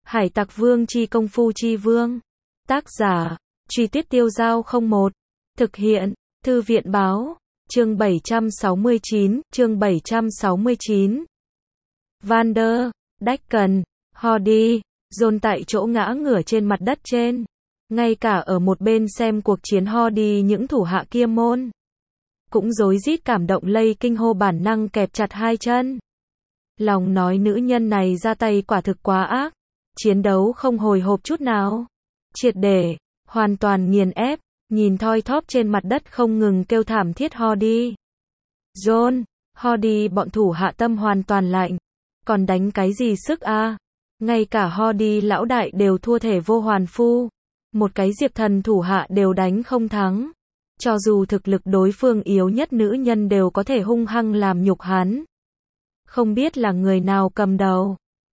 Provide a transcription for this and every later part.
Hải Tặc Vương chi công phu chi vương. Tác giả, Truy Tuyết Tiêu Dao 01. Thực hiện, Thư viện báo. Chương 769. Vander, Daken, Hody, John tại chỗ ngã ngửa trên mặt đất trên. Ngay cả ở một bên xem cuộc chiến Hody, những thủ hạ kia môn cũng rối rít cảm động lây kinh hô, bản năng kẹp chặt hai chân. Lòng nói nữ nhân này ra tay quả thực quá ác, chiến đấu không hồi hộp chút nào, triệt để, hoàn toàn nghiền ép, nhìn thoi thóp trên mặt đất không ngừng kêu thảm thiết Hody. John, Hody bọn thủ hạ tâm hoàn toàn lạnh, còn đánh cái gì sức a? Ngay cả Hody lão đại đều thua thể vô hoàn phu, một cái Diệp Thần thủ hạ đều đánh không thắng. Cho dù thực lực đối phương yếu nhất, nữ nhân đều có thể hung hăng làm nhục hắn. Không biết là người nào cầm đầu.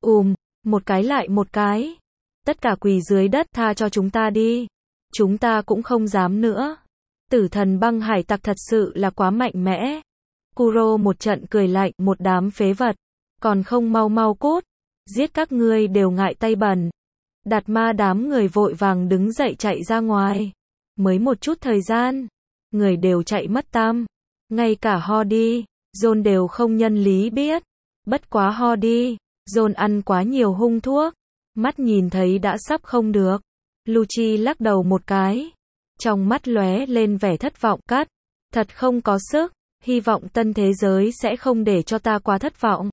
Một cái lại một cái. Tất cả quỳ dưới đất, tha cho chúng ta đi. Chúng ta cũng không dám nữa. Tử thần băng hải tặc thật sự là quá mạnh mẽ. Kuro một trận cười lạnh, một đám phế vật. Còn không mau mau cút. Giết các ngươi đều ngại tay bẩn. Đạt Ma đám người vội vàng đứng dậy chạy ra ngoài. Mới một chút thời gian, người đều chạy mất tăm. Ngay cả Hody, John đều không nhân lý biết. Bất quá Hody, John ăn quá nhiều hung thuốc, mắt nhìn thấy đã sắp không được. Lucci lắc đầu một cái, trong mắt lóe lên vẻ thất vọng, cắt, thật không có sức, hy vọng tân thế giới sẽ không để cho ta quá thất vọng.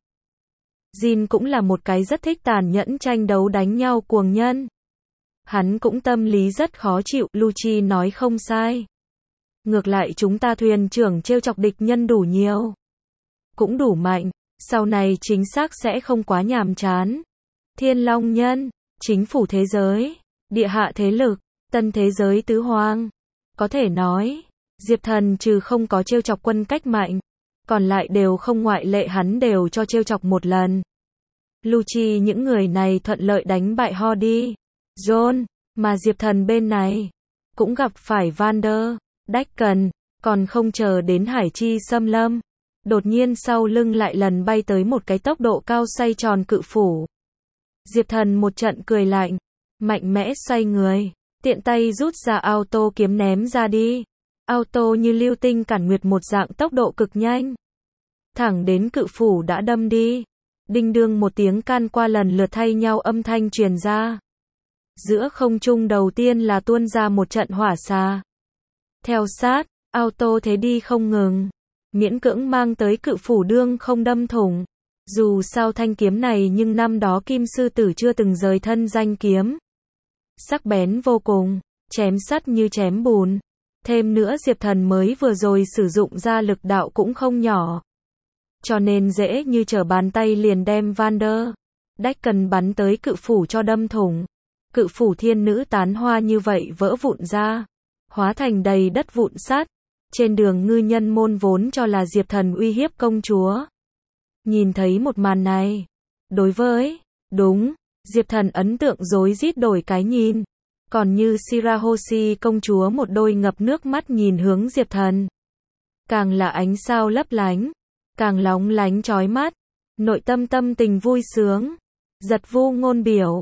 Jin cũng là một cái rất thích tàn nhẫn tranh đấu đánh nhau cuồng nhân. Hắn cũng tâm lý rất khó chịu, Lucci nói không sai. Ngược lại chúng ta thuyền trưởng trêu chọc địch nhân đủ nhiều, cũng đủ mạnh, sau này chính xác sẽ không quá nhàm chán. Thiên Long Nhân, chính phủ thế giới, địa hạ thế lực, tân thế giới tứ hoang. Có thể nói, Diệp Thần trừ không có trêu chọc quân cách mạnh, còn lại đều không ngoại lệ, hắn đều cho trêu chọc một lần. Lucci những người này thuận lợi đánh bại Hody, John, mà Diệp Thần bên này cũng gặp phải Vander, Daken, còn không chờ đến Hải Chi xâm lâm. Đột nhiên sau lưng lại lần bay tới một cái tốc độ cao xoay tròn cự phủ. Diệp Thần một trận cười lạnh, mạnh mẽ xoay người, tiện tay rút ra auto kiếm ném ra đi. Auto như lưu tinh cản nguyệt một dạng, tốc độ cực nhanh, thẳng đến cự phủ đã đâm đi. Đinh đương một tiếng can qua lần lượt thay nhau âm thanh truyền ra. Giữa không trung đầu tiên là tuôn ra một trận hỏa xà. Theo sát, auto thế đi không ngừng, miễn cưỡng mang tới cự phủ đương không đâm thủng. Dù sao thanh kiếm này nhưng năm đó Kim Sư Tử chưa từng rời thân danh kiếm. Sắc bén vô cùng, chém sắt như chém bùn. Thêm nữa Diệp Thần mới vừa rồi sử dụng ra lực đạo cũng không nhỏ, cho nên dễ như trở bàn tay liền đem Vander, Daken bắn tới cự phủ cho đâm thủng. Cự phủ thiên nữ tán hoa như vậy vỡ vụn ra, hóa thành đầy đất vụn sắt. Trên đường ngư nhân môn vốn cho là Diệp Thần uy hiếp công chúa. Nhìn thấy một màn này, đối với Diệp Thần ấn tượng rối rít đổi cái nhìn. Còn như Shirahoshi công chúa một đôi ngập nước mắt nhìn hướng Diệp Thần, càng là ánh sao lấp lánh, càng lóng lánh chói mắt, nội tâm tâm tình vui sướng, giật vu ngôn biểu.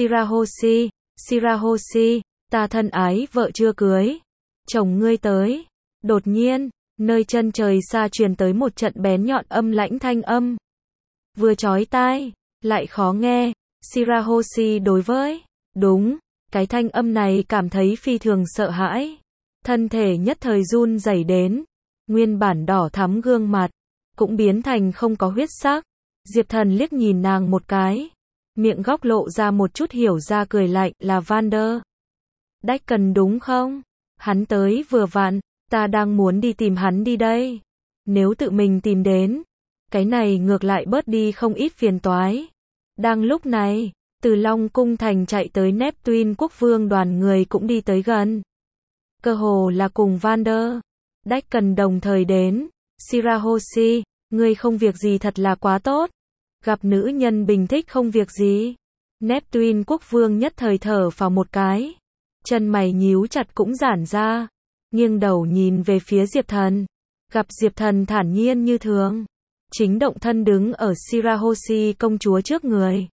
Shirahoshi, ta thân ái vợ chưa cưới, chồng ngươi tới. Đột nhiên, nơi chân trời xa truyền tới một trận bén nhọn âm lãnh thanh âm, vừa chói tai, lại khó nghe. Shirahoshi đối với cái thanh âm này cảm thấy phi thường sợ hãi, thân thể nhất thời run rẩy đến, nguyên bản đỏ thắm gương mặt cũng biến thành không có huyết sắc. Diệp Thần liếc nhìn nàng một cái, miệng góc lộ ra một chút hiểu ra cười lạnh, là Vander Daken đúng không? Hắn tới vừa vặn, ta đang muốn đi tìm hắn đi đây. Nếu tự mình tìm đến, cái này ngược lại bớt đi không ít phiền toái. Đang lúc này, từ Long Cung Thành chạy tới Neptune quốc vương đoàn người cũng đi tới gần. Cơ hồ là cùng Vander Daken đồng thời đến. Shirahoshi, ngươi không việc gì thật là quá tốt. Gặp nữ nhân bình thích không việc gì. Neptune quốc vương nhất thời thở phào một cái, chân mày nhíu chặt cũng giãn ra, nghiêng đầu nhìn về phía Diệp Thần. Gặp Diệp Thần thản nhiên như thường, chính động thân đứng ở Shirahoshi công chúa trước người,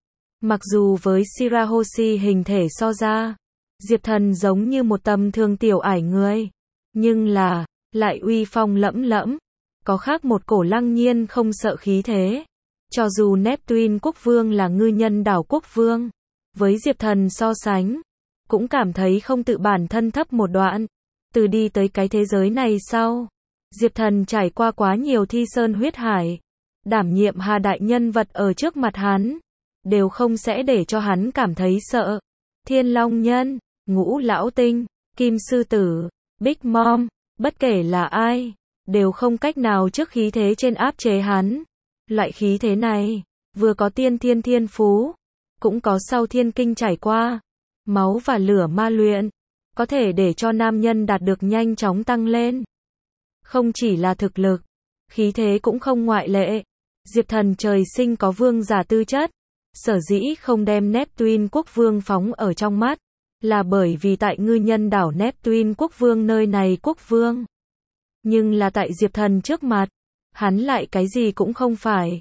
Mặc dù với Shirahoshi hình thể so ra, Diệp Thần giống như một tầm thường tiểu ải người, nhưng là, lại uy phong lẫm lẫm, có khác một cổ lăng nhiên không sợ khí thế. Cho dù Neptune quốc vương là ngư nhân đảo quốc vương, với Diệp Thần so sánh, cũng cảm thấy không tự bản thân thấp một đoạn. Từ đi tới cái thế giới này sau, Diệp Thần trải qua quá nhiều thi sơn huyết hải, đảm nhiệm hà đại nhân vật ở trước mặt hắn, đều không sẽ để cho hắn cảm thấy sợ. Thiên Long Nhân, Ngũ Lão Tinh, Kim Sư Tử, Big Mom, bất kể là ai, đều không cách nào trước khí thế trên áp chế hắn. Loại khí thế này, vừa có tiên thiên thiên phú, cũng có sau thiên kinh trải qua, máu và lửa ma luyện, có thể để cho nam nhân đạt được nhanh chóng tăng lên. Không chỉ là thực lực, khí thế cũng không ngoại lệ. Diệp Thần trời sinh có vương giả tư chất, sở dĩ không đem Neptune quốc vương phóng ở trong mắt, là bởi vì tại ngư nhân đảo Neptune quốc vương nơi này quốc vương. Nhưng là tại Diệp Thần trước mặt, hắn lại cái gì cũng không phải.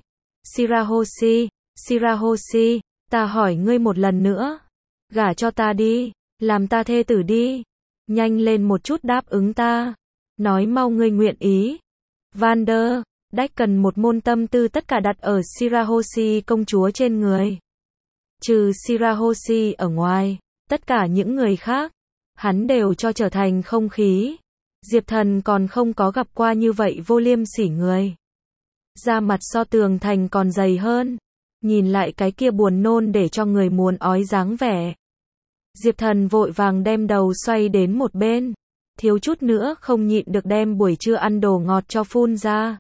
Shirahoshi, ta hỏi ngươi một lần nữa, gả cho ta đi, làm ta thê tử đi, nhanh lên một chút đáp ứng ta, nói mau ngươi nguyện ý. Vander, Đách cần một môn tâm tư tất cả đặt ở Shirahoshi công chúa trên người. Trừ Shirahoshi ở ngoài, tất cả những người khác, hắn đều cho trở thành không khí. Diệp Thần còn không có gặp qua như vậy vô liêm sỉ người. Da mặt so tường thành còn dày hơn, nhìn lại cái kia buồn nôn để cho người muốn ói dáng vẻ. Diệp Thần vội vàng đem đầu xoay đến một bên, thiếu chút nữa không nhịn được đem buổi trưa ăn đồ ngọt cho phun ra.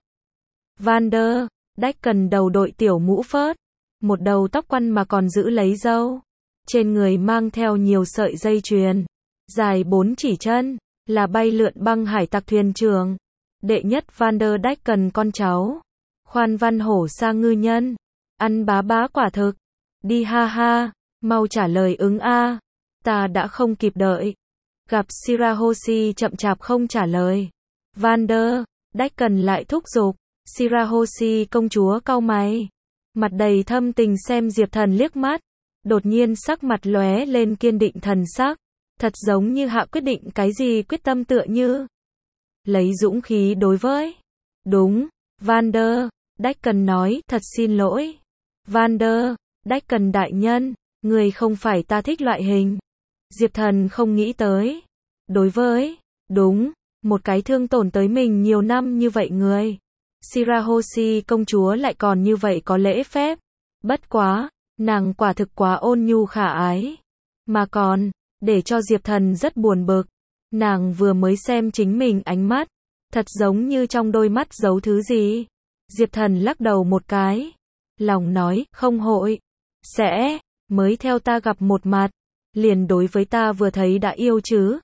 Vander, Đách cần đầu đội tiểu mũ phớt, một đầu tóc quăn mà còn giữ lấy râu, trên người mang theo nhiều sợi dây chuyền, dài 4 chỉ chân, là bay lượn băng hải tặc thuyền trưởng. Đệ nhất Vander Đách cần con cháu, khoan văn hổ sa ngư nhân, ăn bá bá quả thực, đi ha ha, mau trả lời ứng a, ta đã không kịp đợi. Gặp Shirahoshi chậm chạp không trả lời, Vander, Đách cần lại thúc giục. Shirahoshi công chúa cau mày, mặt đầy thâm tình xem Diệp Thần liếc mắt, đột nhiên sắc mặt lóe lên kiên định thần sắc, thật giống như hạ quyết định cái gì quyết tâm tựa như. Lấy dũng khí đối với. Đúng, Vander, Đách cần nói, thật xin lỗi. Vander, Đách cần đại nhân, người không phải ta thích loại hình. Diệp Thần không nghĩ tới. Đối với, đúng, một cái thương tổn tới mình nhiều năm như vậy người. Shirahoshi công chúa lại còn như vậy có lễ phép. Bất quá, nàng quả thực quá ôn nhu khả ái. Mà còn, để cho Diệp Thần rất buồn bực. Nàng vừa mới xem chính mình ánh mắt, thật giống như trong đôi mắt giấu thứ gì. Diệp Thần lắc đầu một cái, lòng nói, không hội, sẽ, mới theo ta gặp một mặt, liền đối với ta vừa thấy đã yêu chứ.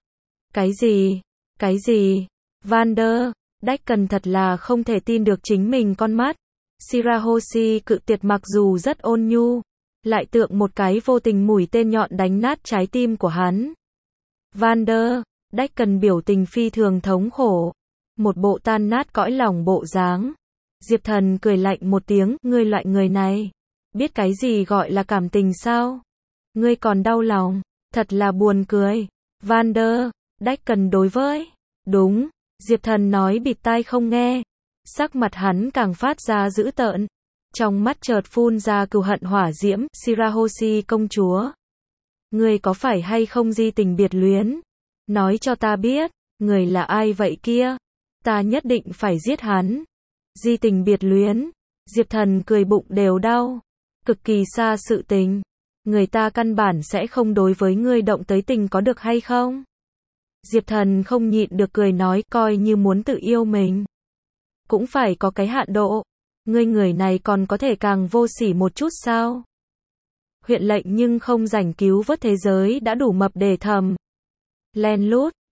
Cái gì, Vander, Đách cần thật là không thể tin được chính mình con mắt. Shirahoshi cự tuyệt mặc dù rất ôn nhu, lại tượng một cái vô tình mũi tên nhọn đánh nát trái tim của hắn. Vander, Đách cần biểu tình phi thường thống khổ, một bộ tan nát cõi lòng bộ dáng. Diệp Thần cười lạnh một tiếng, ngươi loại người này, biết cái gì gọi là cảm tình sao? Ngươi còn đau lòng, thật là buồn cười. Vander, Đách cần đối với. Đúng, Diệp Thần nói bịt tai không nghe. Sắc mặt hắn càng phát ra dữ tợn, trong mắt chợt phun ra cừu hận hỏa diễm. Shirahoshi công chúa, ngươi có phải hay không di tình biệt luyến? Nói cho ta biết, người là ai vậy kia? Ta nhất định phải giết hắn. Di tình biệt luyến? Diệp Thần cười bụng đều đau. Cực kỳ xa sự tình. Người ta căn bản sẽ không đối với ngươi động tới tình có được hay không? Diệp Thần không nhịn được cười nói, coi như muốn tự yêu mình, cũng phải có cái hạn độ. Ngươi người này còn có thể càng vô sỉ một chút sao? Huyện lệnh nhưng không rảnh cứu vớt thế giới đã đủ mập để thầm. Len lút,